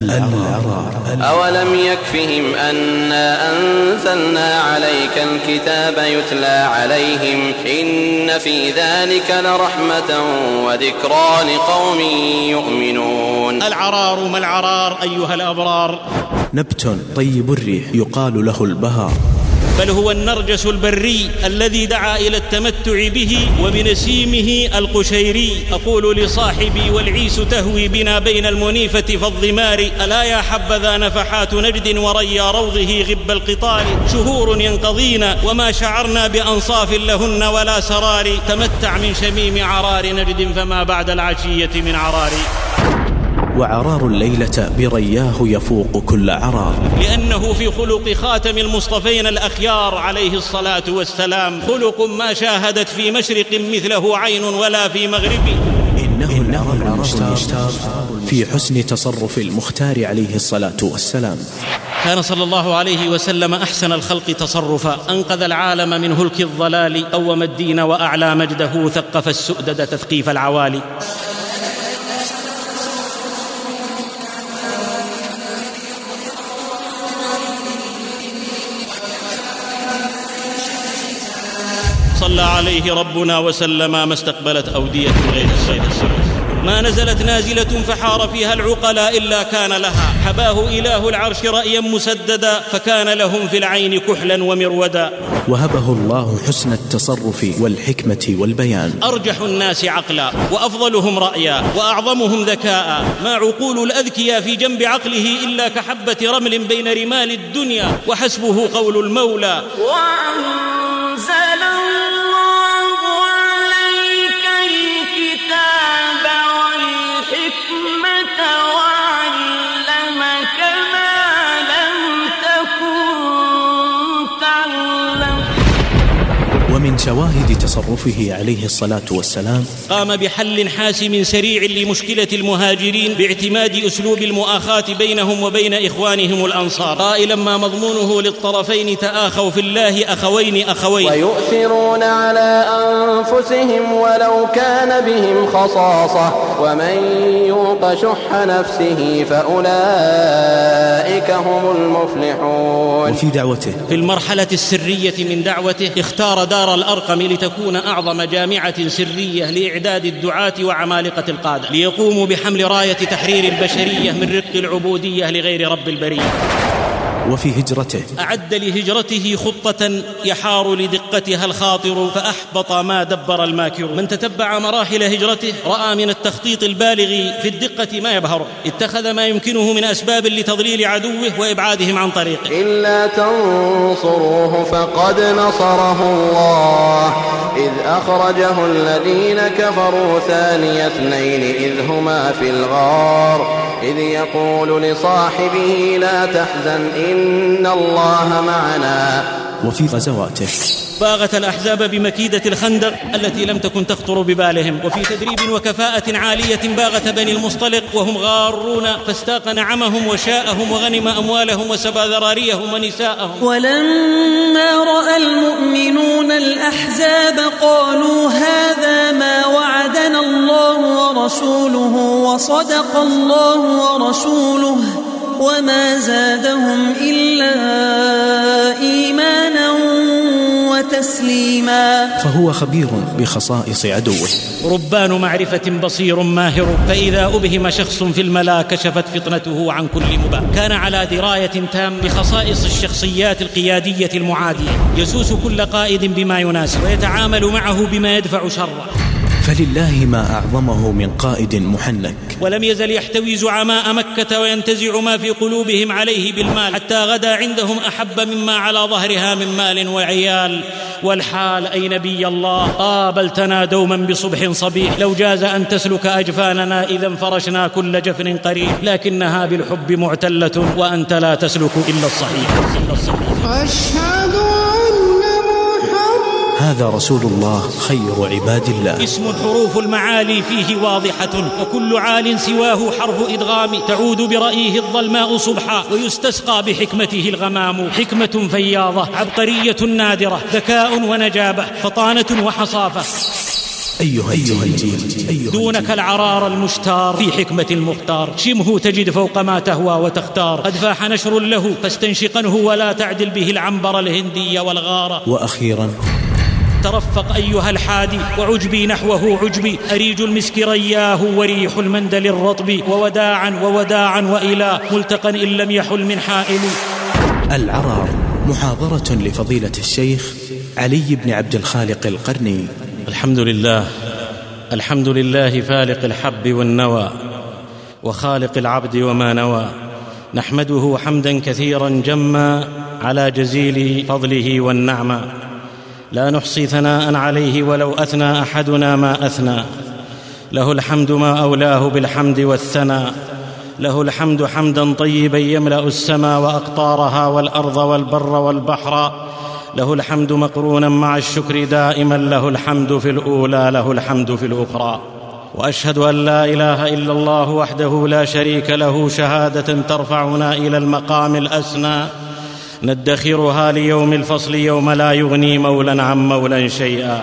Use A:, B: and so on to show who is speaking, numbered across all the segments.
A: العرار.
B: أولم يكفهم أنا أنزلنا عليك الكتاب يتلى عليهم إن في ذلك لرحمة وذكرى لقوم يؤمنون.
C: العرار ما العرار أيها الأبرار؟
A: نبت طيب الريح يقال له البهار،
C: بل هو النرجس البري الذي دعا إلى التمتع به وبنسيمه القشيري. أقول لصاحبي والعيس تهوي بنا بين المنيفة فالضمار، ألا يا حبذا نفحات نجد وريا روضه غب القطار، شهور ينقضينا وما شعرنا بأنصاف لهن ولا سرار، تمتع من شميم عرار نجد فما بعد العشية من عرار.
A: وعرار الليلة برياه يفوق كل عرار،
C: لأنه في خلق خاتم المصطفين الأخيار عليه الصلاة والسلام خلق ما شاهدت في مشرق مثله عين ولا في مغرب.
A: إنه العرار المشتاق في حسن تصرف المختار عليه الصلاة والسلام.
C: كان صلى الله عليه وسلم أحسن الخلق تصرفا، أنقذ العالم من هلك الضلال، قوم الدين وأعلى مجده، ثقف السؤدد تثقيف العوالي. صلى عليه ربنا وسلم ما استقبلت أودية غير الصيد، ما نزلت نازلة فحار فيها العقلاء إلا كان لها، حباه إله العرش رأيا مسددا، فكان لهم في العين كحلا ومرودا.
A: وهبه الله حسن التصرف والحكمة والبيان،
C: أرجح الناس عقلا وأفضلهم رأيا وأعظمهم ذكاء، ما عقول الأذكياء في جنب عقله إلا كحبة رمل بين رمال الدنيا، وحسبه قول المولى وأنزل
A: ومن شواهد تصرفه عليه الصلاة والسلام
C: قام بحل حاسم سريع لمشكلة المهاجرين باعتماد أسلوب المؤاخاة بينهم وبين إخوانهم الأنصار، قائلا ما مضمونه للطرفين تآخوا في الله أخوين
B: ويؤثرون على أنفسهم ولو كان بهم خصاصة ومن يوق شح نفسه فأولئك هم المفلحون.
A: وفي دعوته
C: في المرحلة السرية من دعوته اختار دار الأرقم لتكون أعظم جامعة سرية لإعداد الدعاة وعمالقة القادة، ليقوموا بحمل راية تحرير البشرية من رق العبودية لغير رب البرية.
A: وفي هجرته
C: أعد لهجرته خطة يحار لدقتها الخاطر، فأحبط ما دبر الماكر. من تتبع مراحل هجرته رأى من التخطيط البالغ في الدقة ما يبهره، اتخذ ما يمكنه من أسباب لتضليل عدوه وإبعادهم عن طريقه.
B: إلا تنصروه فقد نصره الله إذ أخرجه الذين كفروا ثاني اثنين إذ هما في الغار إذ يقول لصاحبه لا تحزن إن الله معنا.
A: وفي غزواته
C: باغت الأحزاب بمكيدة الخندق التي لم تكن تخطر ببالهم، وفي تدريب وكفاءة عالية باغت بني المصطلق وهم غارون، فاستاق نعمهم وشاءهم وغنم أموالهم وسبى ذراريهم ونساءهم.
D: ولما رأى المؤمنون الأحزاب قالوا هذا ما وعدنا الله ورسوله وصدق الله ورسوله وما زادهم إلا إيمانا وتسليما.
A: فهو خبير بخصائص عدوه،
C: ربان معرفة بصير ماهر، فإذا أبهم شخص في الملا كشفت فطنته عن كل مبا. كان على دراية تام بخصائص الشخصيات القيادية المعادية، يسوس كل قائد بما يناسب ويتعامل معه بما يدفع شره.
A: فلله ما أعظمه من قائد محنك.
C: ولم يزل يحتوي زعماء مكة وينتزع ما في قلوبهم عليه بالمال، حتى غدا عندهم أحب مما على ظهرها من مال وعيال. والحال أي نبي الله قابلتنا دوما بصبح صبيح، لو جاز أن تسلك أجفاننا إذا فرشنا كل جفن قريب، لكنها بالحب معتلة وأنت لا تسلك إلا الصحيح.
E: أشهد
A: هذا رسول الله خير عباد الله.
C: اسم حروف المعالي فيه واضحة، وكل عال سواه حرف إدغام، تعود برأيه الظلماء صبحا ويستسقى بحكمته الغمام. حكمة فياضة، عبقرية نادرة، ذكاء ونجابة، فطانة وحصافة.
A: أيها الجيل
C: دونك العرار المشتار في حكمة المختار، شمه تجد فوق ما تهوى وتختار، قد فاح نشر له فاستنشقنه ولا تعدل به العنبر الهندي والغارة.
A: وأخيرا
C: ترفق أيها الحادي وعجبي نحوه عجبي، أريج المسك رياه وريح المندل الرطب، ووداعا وإلى ملتقى إن لم يحل من حائل.
A: العرار، محاضرة لفضيلة الشيخ علي بن عبد الخالق القرني.
C: الحمد لله فالق الحب والنوى وخالق العبد وما نوى، نحمده حمدا كثيرا جما على جزيل فضله والنعمة، لا نحصي ثناء عليه ولو أثنى أحدنا ما أثنى، له الحمد ما أولاه بالحمد والثنى، له الحمد حمدا طيبا يملأ السماء وأقطارها والأرض والبر والبحر، له الحمد مقرونا مع الشكر دائما، له الحمد في الأولى له الحمد في الأخرى. وأشهد أن لا إله إلا الله وحده لا شريك له، شهادة ترفعنا إلى المقام الأسنى، ندخرها ليوم الفصل يوم لا يغني مولا عن مولا شيئا.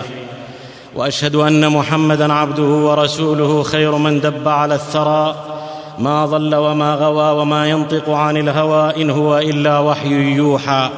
C: وأشهد أن محمدا عبده ورسوله، خير من دب على الثرى، ما ضل وما غوى وما ينطق عن الهوى، إن هو إلا وحي يوحى،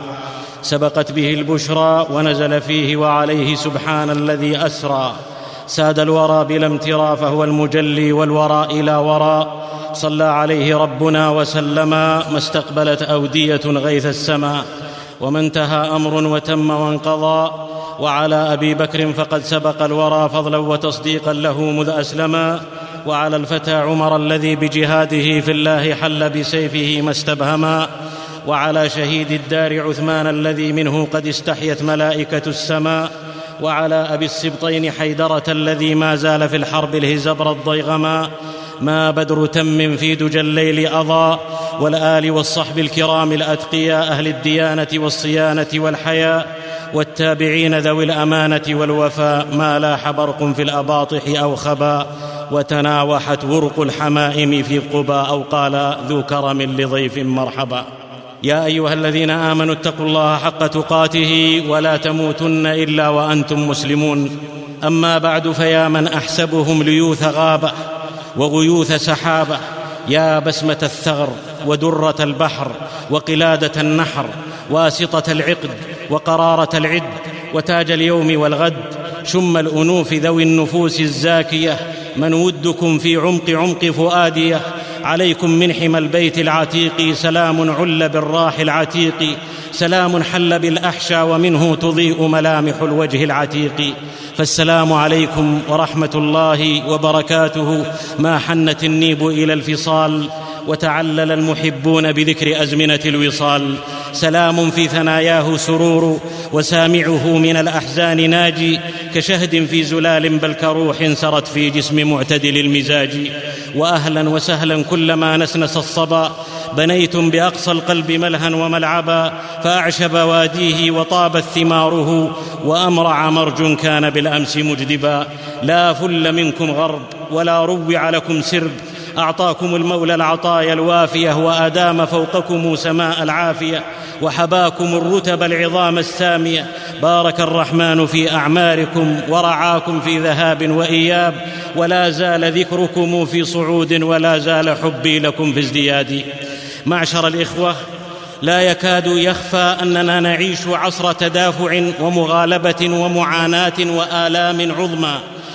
C: سبقت به البشرى ونزل فيه وعليه سبحان الذي أسرى، ساد الورى بلا امترى فهو المجلي والورى إلى وراء، صلى عليه ربنا وسلم ما استقبلت أودية غيث السماء، وما انتهى أمر وتم وانقضى، وعلى أبي بكر فقد سبق الورى فضلا وتصديقا له مذ أسلما، وعلى الفتى عمر الذي بجهاده في الله حل بسيفه ما استبهما، وعلى شهيد الدار عثمان الذي منه قد استحيت ملائكة السماء، وعلى أبي السبطين حيدرة الذي ما زال في الحرب الهزبر الضيغما، ما بدر تم في دجى الليل أضاء، والآل والصحب الكرام الأتقياء أهل الديانة والصيانة والحياء، والتابعين ذوي الأمانة والوفاء، ما لاح برق في الأباطح أو خبا، وتناوحت ورق الحمائم في قبا، أو قال ذو كرم لضيف مرحبا. يا أيها الذين آمنوا اتقوا الله حق تقاته ولا تموتن إلا وأنتم مسلمون. أما بعد، فيا من أحسبهم ليوث غابة وغيوث سحابة، يا بسمة الثغر ودرة البحر وقلادة النحر، واسطة العقد وقرارة العد، وتاج اليوم والغد، شم الأنوف ذوي النفوس الزاكية، من ودكم في عمق فؤاديه، عليكم من حمى البيت العتيق سلام عل بالراح العتيق، سلام حل بالأحشى ومنه تضيء ملامح الوجه العتيق، فالسلام عليكم ورحمة الله وبركاته، ما حنت النيب إلى الفصال، وتعلل المحبون بذكر أزمنة الوصال، سلام في ثناياه سرور، وسامعه من الأحزان ناجي، كشهد في زلال بل كروح سرت في جسم معتدل المزاج. وأهلا وسهلا كلما نسنس الصبا، بنيتم بأقصى القلب ملها وملعبا، فأعشب واديه وطابت ثماره، وأمرع مرج كان بالأمس مجدبا، لا فل منكم غرب ولا روع لكم سرب، أعطاكم المولى العطايا الوافية، وأدام فوقكم سماء العافية، وحباكم الرتب العظام السامية، بارك الرحمن في أعماركم ورعاكم في ذهاب وإياب، ولا زال ذكركم في صعود، ولا زال حبي لكم في ازدياد. معشر الإخوة، لا يكاد يخفى أننا نعيش عصر تدافع ومغالبة ومعاناة وآلام عظمى،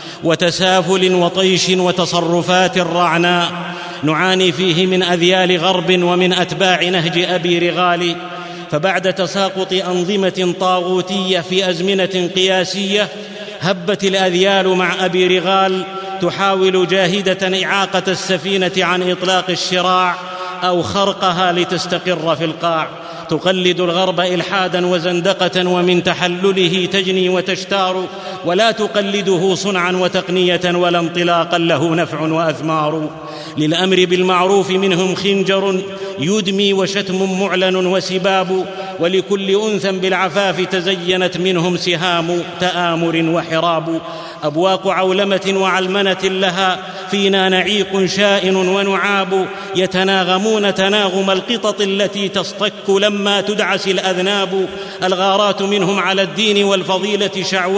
C: وتسافل وطيش وتصرفات رعناء، نعاني فيه من أذيال غرب ومن أتباع نهج أبي رغال. فبعد تساقط أنظمة طاغوتية في أزمنة قياسية، هبت الأذيال مع أبي رغال تحاول جاهدة إعاقة السفينة عن إطلاق الشراع أو خرقها لتستقر في القاع، تقلد الغرب إلحادا وزندقة، ومن تحلله تجني وتشتار، ولا تقلده صنعا وتقنية ولا انطلاقا له نفع وأثمار. للأمر بالمعروف منهم خنجر يدمي، وشتم معلن وسباب، ولكل أنثى بالعفاف تزينت منهم سهام تآمر وحراب. أبواق عولمة وعلمنة لها فينا نعيق شائن ونعاب، يتناغمون تناغم القطط التي تصطك لما تدعس الأذناب. الغارات منهم على الدين والفضيلة شعواء،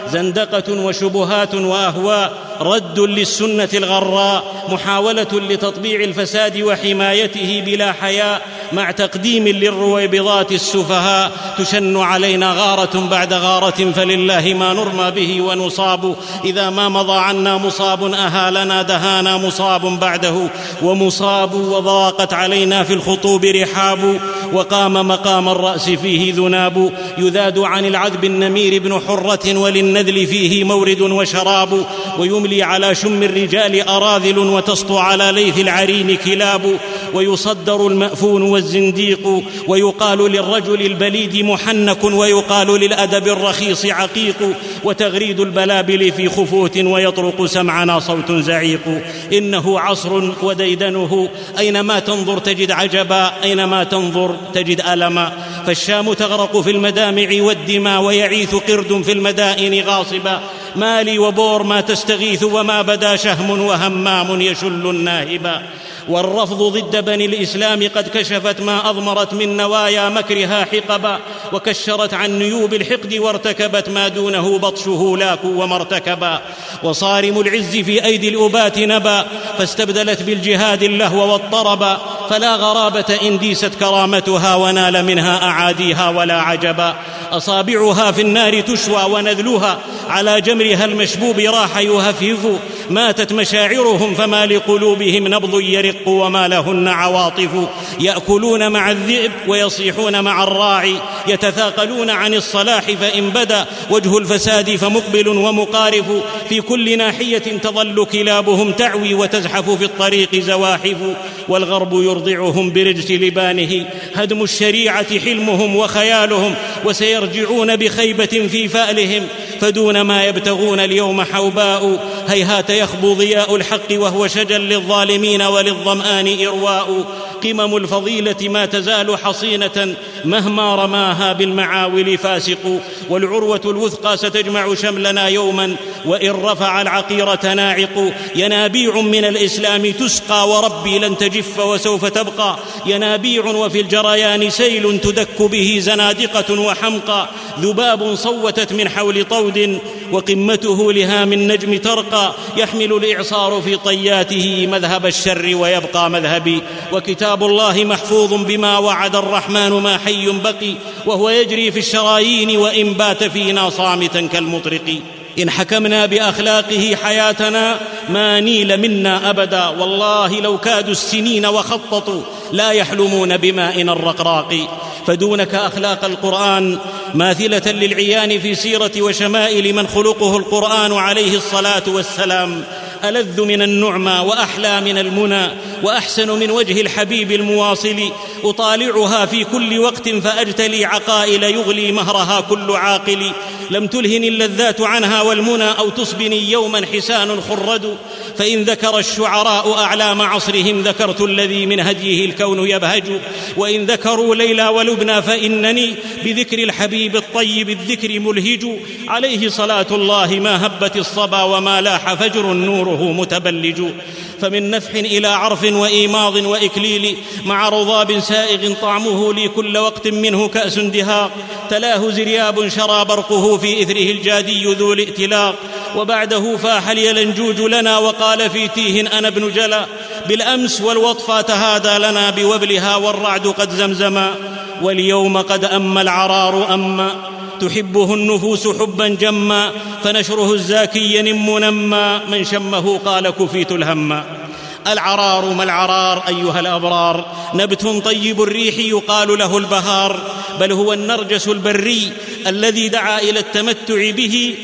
C: زندقة وشبهات وأهواء، رد للسنة الغراء، محاولة لتطبيع الفساد وحمايته بلا حياء، مع تقديم للرويبضات السفهاء. تشن علينا غارة بعد غارة، فلله ما نرمى به ونصاب. إذا ما مضى عنا مصاب أهالنا دهانا مصاب بعده ومصاب. وضاقت علينا في الخطوب رحاب، وقام مقام الرأس فيه ذناب. يذاد عن العذب النمير بن حرة، وللنذل فيه مورد وشراب. ويملي على شم الرجال أراذل، وتسطو على ليث العرين كلاب. ويصدر المأفون والزنديق، ويقال للرجل البليد محنك، ويقال للأدب الرخيص عقيق. وتغريد البلابل في خفوت، ويطرق سمعنا صوت زعيق. إنه عصر وديدنه، أينما تنظر تجد عجبا، أينما تنظر تجد ألما. فالشام تغرق في المدامع والدماء، ويعيث قرد في المدائن غاصبا. مالي وبور ما تستغيث، وما بدا شهم وهمام يشل الناهبا. والرفض ضد بني الإسلام قد كشفت ما أضمرت من نوايا مكرها حقبا. وكشرت عن نيوب الحقد، وارتكبت ما دونه بطشه لاك ومرتكبا. وصارم العز في أيدي الأبات نبا، فاستبدلت بالجهاد اللهو والطربا. فلا غرابة إن ديست كرامتها، ونال منها أعاديها ولا عجبا. أصابعها في النار تشوى، ونذلها على جمرها المشبوب راح يهفهف. ماتت مشاعرهم، فما لقلوبهم نبض يرق، وما لهن عواطف. يأكلون مع الذئب، ويصيحون مع الراعي. يتثاقلون عن الصلاح، فإن بدا وجه الفساد فمقبل ومقارف. في كل ناحية تظل كلابهم تعوي، وتزحف في الطريق زواحف. والغرب يرضعهم برجس لبانه، هدم الشريعة حلمهم وخيالهم. وسيرجعون بخيبة في فألهم، فدون ما يبتغون اليوم حوباء. هيهات يخبو ضياء الحق، وهو شجا للظالمين وللظمآن إرواء. قمم الفضيلة ما تزال حصينة، مهما رماها بالمعاول فاسق. والعروة الوثقى ستجمع شملنا يوما، وإن رفع العقيرة ناعق. ينابيع من الإسلام تسقى، وربي لن تجف وسوف تبقى. ينابيع وفي الجريان سيل، تدك به زنادقة وحمقى. ذباب صوتت من حول طود، وقمته لها من نجم ترقى. يحمل الإعصار في طياته مذهب الشر، ويبقى مذهبي. وكتاب الله محفوظ بما وعد الرحمن، ما حي بقي. وهو يجري في الشرايين، وإن بات فينا صامتا كالمطرق. إن حكمنا بأخلاقه حياتنا، ما نيل منا أبدا. والله لو كادوا السنين وخططوا، لا يحلمون بمائنا الرقراق. فدونك أخلاق القرآن ماثلة للعيان في سيرة وشمائل من خلقه القرآن عليه الصلاة والسلام. ألذ من النعمى، وأحلى من المنى، وأحسن من وجه الحبيب المواصل. أطالعها في كل وقت، فأجتلي عقائل يغلي مهرها كل عاقل. لم تلهني اللذات عنها والمنى، أو تصبني يوما حسان خرد. فإن ذكر الشعراء أعلام عصرهم، ذكرت الذي من هديه الكون يبهج. وإن ذكروا ليلى ولبنى، فإنني بذكر الحبيب الطيب الذكر ملهج. عليه صلاة الله ما هبت الصبا، وما لاح فجر نوره متبلج. فمن نفح إلى عرف وإيماض وإكليل، مع رضاب سائغ طعمه لي كل وقت منه كأس دهاق. تلاه زرياب شرى برقه، في إثره الجادي ذو الائتلاق. وبعده فاح اليلنجوج لنا، وقال في تيه أنا ابن جلا. بالأمس والوطفى تهادى لنا بوبلها، والرعد قد زمزما. واليوم قد أما العرار أما، تحبه النفوس حبا جما. فنشره الزاكي ينم نما، من شمه قال كفيت الهما. العرار ما العرار أيها الأبرار؟ نبت طيب الريح يقال له البهار، بل هو النرجس البري الذي دعا إلى التمتع به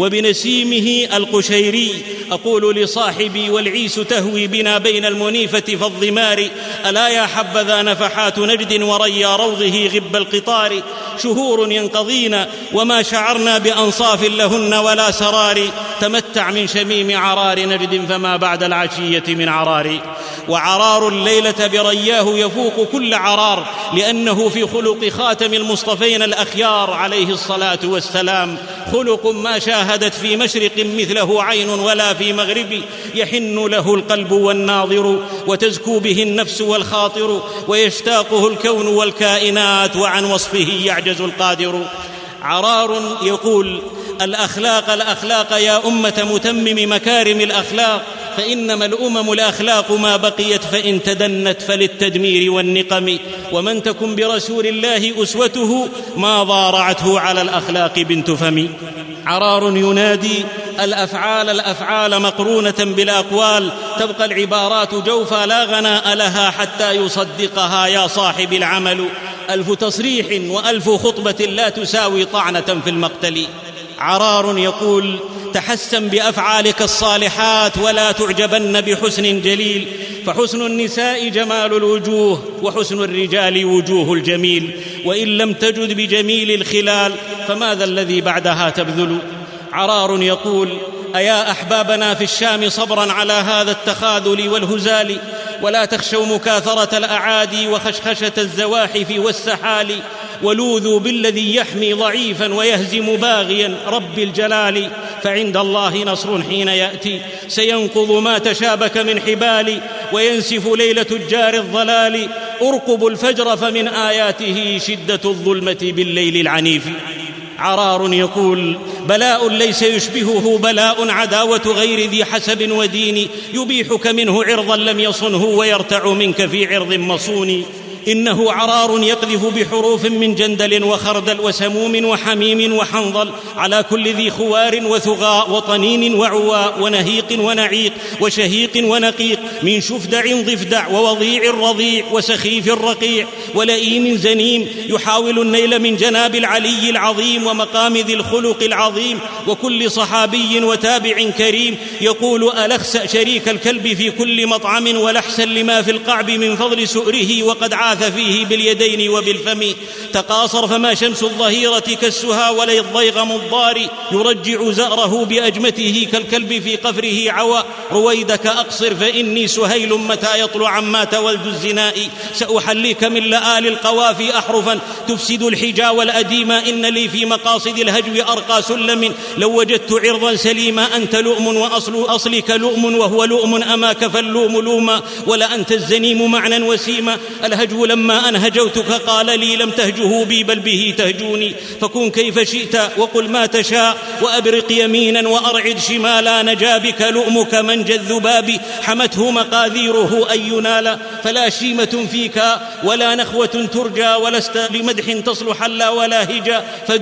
C: وبنسيمه القشيري. أقول لصاحبي والعيس تهوي بنا بين المنيفة فالضمار، ألا يا حبذا نفحات نجد وريا روضه غب القطار. شهور ينقضين وما شعرنا بأنصاف لهن ولا سرار. تمتع من شميم عرار نجد، فما بعد العشية من عرار. وعرار الليلة برياه يفوق كل عرار، لأنه في خلق خاتم المصطفين الأخيار عليه الصلاة والسلام. خلق ما شاهدت في مشرق مثله عين، ولا في مغرب. يحن له القلب والناظر، وتزكو به النفس والخاطر. ويشتاقه الكون والكائنات، وعن وصفه يعجز القادر. عرار يقول الأخلاق الأخلاق يا أمة متمم مكارم الأخلاق، فإنما الأمم الأخلاق ما بقيت، فإن تدنت فللتدمير والنقم. ومن تكن برسول الله أسوته ما ضارعته على الأخلاق بنت فم. عرار ينادي الأفعال مقرونة بالأقوال، تبقى العبارات جوفا لا غناء لها حتى يصدقها يا صاحب العمل. ألف تصريح وألف خطبة لا تساوي طعنة في المقتل. عرار يقول تحسن بأفعالك الصالحات ولا تعجبن بحسن جليل، فحسن النساء جمال الوجوه وحسن الرجال وجوه الجميل، وإن لم تجد بجميل الخلال فماذا الذي بعدها تبذل. عرار يقول أيا أحبابنا في الشام صبرا على هذا التخاذل والهزال، ولا تخشوا مكاثرة الأعادي وخشخشة الزواحف والسحال، ولوذوا بالذي يحمي ضعيفا ويهزم باغيا رب الجلال، فعند الله نصر حين يأتي سينقض ما تشابك من حبال، وينسف ليل تجار الضلال. أرقبوا الفجر فمن آياته شدة الظلمة بالليل العنيف. عرار يقول بلاء ليس يشبهه بلاء عداوة غير ذي حسب ودين، يبيحك منه عرضا لم يصنه ويرتع منك في عرض مصون. إنه عرار يقذف بحروف من جندل وخردل وسموم وحميم وحنظل على كل ذي خوار وثغاء وطنين وعواء ونهيق ونعيق وشهيق ونقيق، من شفدع ضفدع ووضيع رضيع وسخيف رقيع ولئيم زنيم، يحاول النيل من جناب العلي العظيم ومقام ذي الخلق العظيم وكل صحابي وتابع كريم. يقول ألخسأ شريك الكلب في كل مطعم ولحسا لما في القعب من فضل سؤره، وقد عاث فيه باليدين وبالفم. تقاصر فما شمس الظهيرة كالسها ولا الضيغم الضار، يرجع زأره بأجمته كالكلب في قفره عوى. رويدك أقصر فإني سهيل متى يطلع مات ولد الزناء، سأحليك من لآل القوافي أحرفا تفسد الحجا والأديما، إن لي في مقاصد الهجو أرقى سلم، لو وجدت عرضا سليما أنت لؤم وأصل أصلك لؤم وهو لؤم أماك فاللوم لوما، ولا أنت الزنيم معنى وسيما. الهجو لما أن هجوتك قال لي لم تهجه بي بل به تهجوني، فكن كيف شئت وقل ما تشاء وأبرق يمينا وأرعد شمالا، نجا بك لؤمك منجى الذباب حمته مقاذيره أن ينال، فلا شيمة فيك ولا نخوة ترجى ولست لمدح تصلح لا ولا هجا،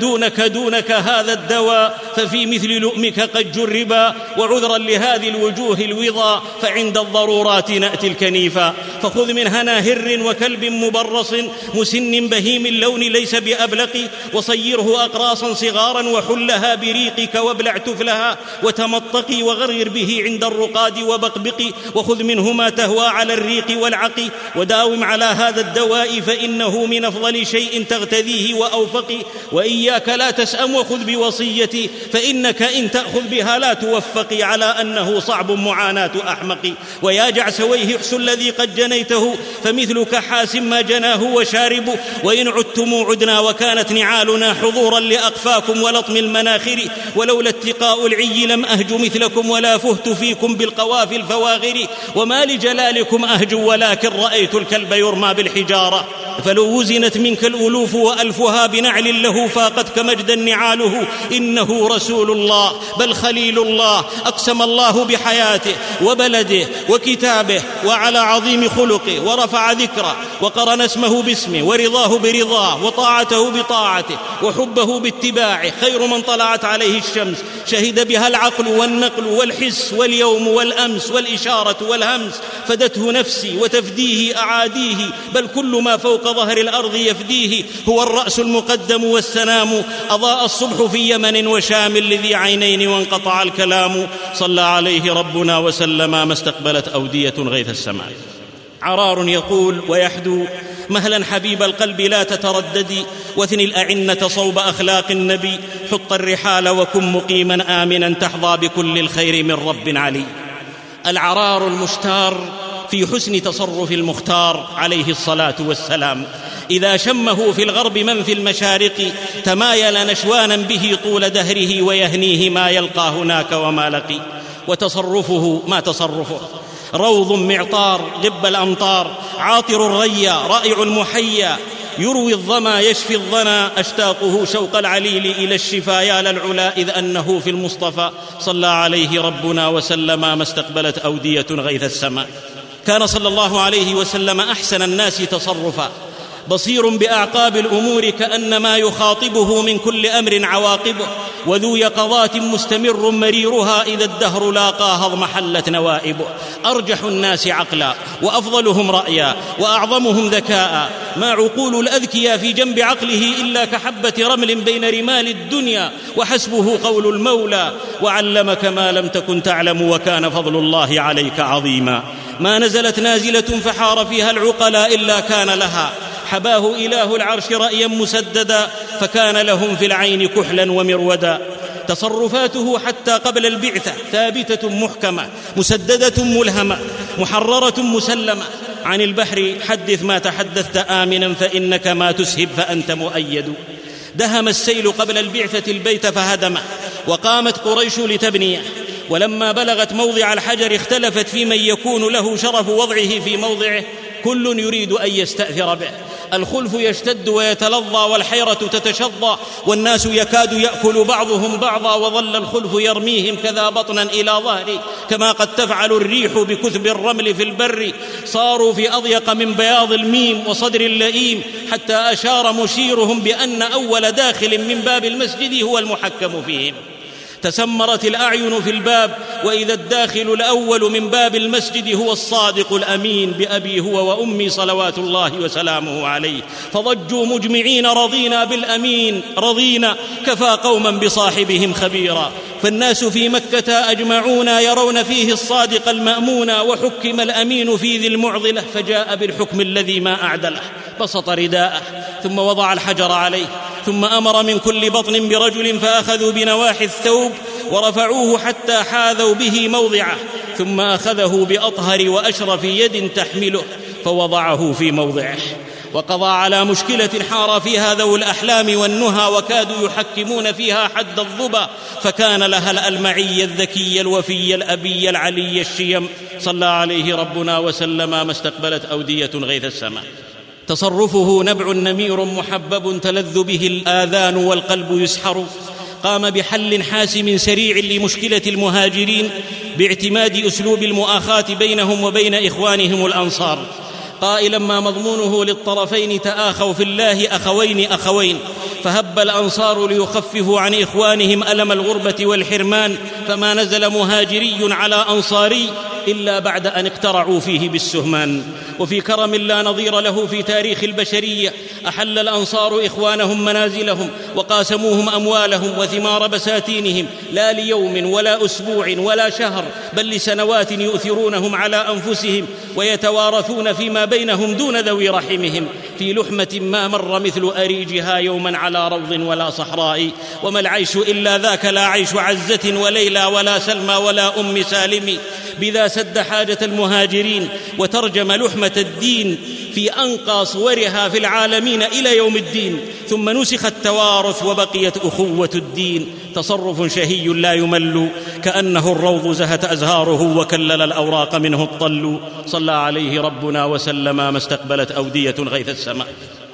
C: فدونك هذا الدواء ففي مثل لؤمك قد جربا، وعذرا لهذه الوجوه الوضا فعند الضرورات نأتي الكنيفا. فخذ من هنا هر وكلب مبرص مسن بهيم اللون ليس بأبلق، وصيره أقراصا صغارا وحلها بريقك وابلع تفلها وتمطقي، وغرر به عند الرقاد وبقبقي، وخذ منه ما تهوى على الريق والعقي، وداوم على هذا الدواء فإنه من أفضل شيء تغتذيه وأوفقي، وإياك لا تسأم وخذ بوصيتي، فإنك إن تأخذ بها لا توفقي، على أنه صعب معاناة أحمقي. ويا جعسويه احسن الذي قد جنيته، فمثلك حاسم ما جناه وشارب، وإن عدتم عدنا وكانت نعالنا حضورا لأقفاكم ولطم المناخر، ولولا اتقاء العي لم أهج مثلكم ولا فهت فيكم بالقوافي الفواغر، وما لجلالكم أهج ولكن رأيت الكلب يرمى بالحجارة، فلو وزنت منك الألوف وألفها بنعل له فاقتك مجدا نعاله، إنه رسول الله بل خليل الله، أقسم الله بحياته وبلده وكتابه وعلى عظيم خلقه، ورفع ذكره وقرن اسمه باسمه، ورضاه برضاه وطاعته بطاعته وحبه باتباعه، خير من طلعت عليه الشمس، شهد بها العقل والنقل والحس واليوم والأمس والإشارة والهمس، فدته نفسي وتفديه أعاديه، بل كل ما فوق ظهر الأرض يفديه، هو الرأس المقدم والسنام، أضاء الصبح في يمن وشام لذي عينين وانقطع الكلام، صلى عليه ربنا وسلم ما استقبلت أودية غيث السماء. عرار يقول ويحدو مهلا حبيب القلب لا تترددي، واثني الأعنة صوب أخلاق النبي، حط الرحال وكن مقيما آمنا تحظى بكل الخير من رب علي. العرار المشتار في حسن تصرف المختار عليه الصلاة والسلام، إذا شمه في الغرب من في المشارق تمايل نشوانا به طول دهره، ويهنيه ما يلقى هناك وما لقي. وتصرفه ما تصرفه، روض معطار غب الأمطار، عاطر الريا رائع المحيا، يروي الظما يشفي الظنا، أشتاقه شوق العليل إلى الشفا يا للعلا إذ أنه في المصطفى صلى عليه ربنا وسلم ما استقبلت أودية غيث السماء. كان صلى الله عليه وسلم أحسن الناس تصرفا، بصير بأعقاب الأمور كأنما يخاطبه من كل أمر عواقبه، وذو يقظات مستمر مريرها إذا الدهر لاقاها اضمحلت نوائبه. أرجح الناس عقلا وأفضلهم رأيا وأعظمهم ذكاء، ما عقول الأذكياء في جنب عقله إلا كحبة رمل بين رمال الدنيا، وحسبه قول المولى وعلمك ما لم تكن تعلم وكان فضل الله عليك عظيما. ما نزلت نازلة فحار فيها العقلاء إلا كان لها، حباه إله العرش رأيا مسددا، فكان لهم في العين كحلا ومرودا. تصرفاته حتى قبل البعثة ثابتة محكمة مسددة ملهمة محررة مسلمة. عن البحر حدث ما تحدثت آمنا فإنك ما تسهب فأنت مؤيد. دهم السيل قبل البعثة البيت فهدمه، وقامت قريش لتبنيه، ولما بلغت موضع الحجر اختلفت في من يكون له شرف وضعه في موضعه، كل يريد أن يستأثر به. الخلف يشتد ويتلظى والحيرة تتشظى، والناس يكاد يأكل بعضهم بعضا، وظل الخلف يرميهم كذا بطنا إلى ظهري، كما قد تفعل الريح بكثب الرمل في البر. صاروا في أضيق من بياض الميم وصدر اللئيم، حتى أشار مشيرهم بأن أول داخل من باب المسجد هو المحكم فيهم. تسمرت الأعين في الباب، وإذا الداخل الأول من باب المسجد هو الصادق الأمين بأبي هو وأمي صلوات الله وسلامه عليه، فضجوا مجمعين رضينا بالأمين رضينا، كفى قوما بصاحبهم خبيرا. فالناس في مكة أجمعون يرون فيه الصادق المأمون، وحكم الأمين في ذي المعضلة فجاء بالحكم الذي ما أعدله. بسط رداءه ثم وضع الحجر عليه، ثم أمر من كل بطن برجل فأخذوا بنواحي الثوب ورفعوه حتى حاذوا به موضعه، ثم أخذه بأطهر وأشرف يد تحمله فوضعه في موضعه. وقضى على مشكلة حار فيها ذو الأحلام والنهى، وكادوا يحكمون فيها حد الظبا، فكان لها الألمعي الذكي الوفي الأبي العلي الشيم صلى عليه ربنا وسلم ما استقبلت أودية غيث السماء. تصرفه نبع نمير محبب تلذ به الآذان والقلب يسحر. قام بحل حاسم سريع لمشكلة المهاجرين باعتماد أسلوب المؤاخاة بينهم وبين إخوانهم الأنصار، قائلا ما مضمونه للطرفين تآخوا في الله أخوين، فهب الأنصار ليخففوا عن إخوانهم ألم الغربة والحرمان، فما نزل مهاجري على أنصاري إلا بعد أن اقترعوا فيه بالسهمان. وفي كرم لا نظير له في تاريخ البشرية أحل الأنصار إخوانهم منازلهم، وقاسموهم أموالهم وثمار بساتينهم، لا ليوم ولا أسبوع ولا شهر، بل لسنوات يؤثرونهم على أنفسهم، ويتوارثون فيما بينهم دون ذوي رحمهم، في لحمة ما مر مثل أريجها يوما على روض ولا صحراء. وما العيش إلا ذاك، لا عيش عزة وليلى ولا سلمى ولا أم سالم. بذا سد حاجة المهاجرين وترجم لحمة الدين في أنقى صورها في العالمين إلى يوم الدين، ثم نسخ التوارث وبقيت أخوة الدين. تصرف شهي لا يمل، كأنه الروض زهت أزهاره وكلل الأوراق منه الطل. صلى عليه ربنا وسلم ما استقبلت أودية غيث السماء.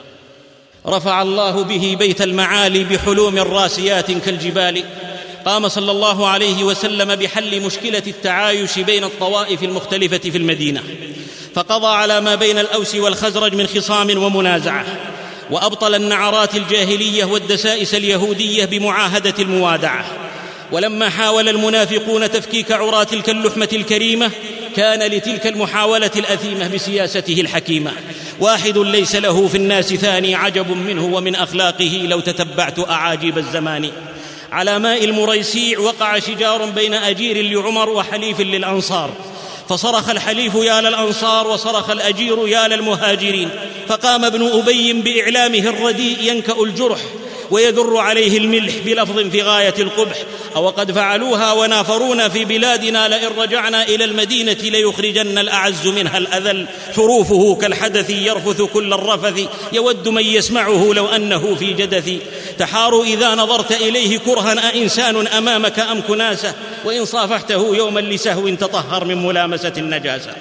C: رفع الله به بيت المعالي بحلوم راسيات كالجبال. قام صلى الله عليه وسلم بحل مشكلة التعايش بين الطوائف المختلفة في المدينة، فقضى على ما بين الأوس والخزرج من خصام ومنازعة، وأبطل النعرات الجاهلية والدسائس اليهودية بمعاهدة الموادعة. ولما حاول المنافقون تفكيك عرى تلك اللحمة الكريمة، كان لتلك المحاولة الأثيمة بسياسته الحكيمة واحد ليس له في الناس ثاني، عجب منه ومن أخلاقه لو تتبعت أعاجيب الزمان. على ماء المريسيع وقع شجار بين أجير لعمر وحليف للأنصار، فصرخ الحليف يا للأنصار وصرخ الأجير يا للمهاجرين، فقام ابن أبي بإعلامه الرديء ينكأ الجرح ويذر عليه الملح بلفظ في غاية القبح: أو قد فعلوها ونافرونا في بلادنا، لئن رجعنا إلى المدينة ليخرجن الأعز منها الأذل. حروفه كالحدث يرفث كل الرفث، يود من يسمعه لو أنه في جدث. تحار إذا نظرت إليه كرها أإنسان أمامك أم كناسة، وإن صافحته يوما لسهو تطهر من ملامسة النجاسة.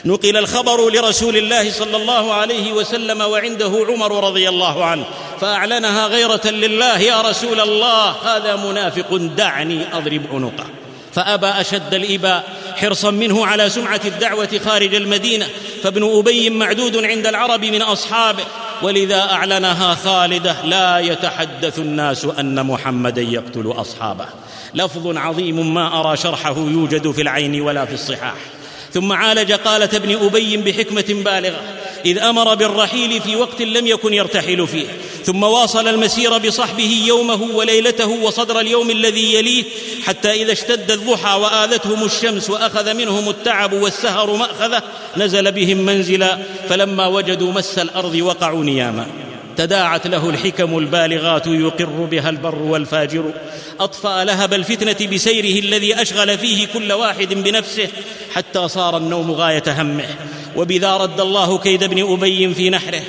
C: نقل الخبر لرسول الله صلى الله عليه وسلم وعنده عمر رضي الله عنه، فأعلنها غيرة لله: يا رسول الله، هذا منافق، دعني أضرب عنقه. فأبى أشد الإباء حرصا منه على سمعة الدعوة خارج المدينة، فابن أبي معدود عند العرب من أصحابه، ولذا أعلنها خالدة: لا يتحدث الناس أن محمدا يقتل أصحابه. لفظ عظيم ما أرى شرحه يوجد في العين ولا في الصحاح. ثم عالج قالة ابن أبي بحكمة بالغة، إذ أمر بالرحيل في وقت لم يكن يرتحل فيه، ثم واصل المسير بصحبه يومه وليلته وصدر اليوم الذي يليه، حتى إذا اشتد الضحى وآذتهم الشمس وأخذ منهم التعب والسهر مأخذه، نزل بهم منزلا، فلما وجدوا مس الأرض وقعوا نياما. تداعت له الحكم البالغات يقر بها البر والفاجر، أطفأ لهب الفتنة بسيره الذي أشغل فيه كل واحد بنفسه، حتى صار النوم غاية همه. وبذا رد الله كيد ابن أبي في نحره،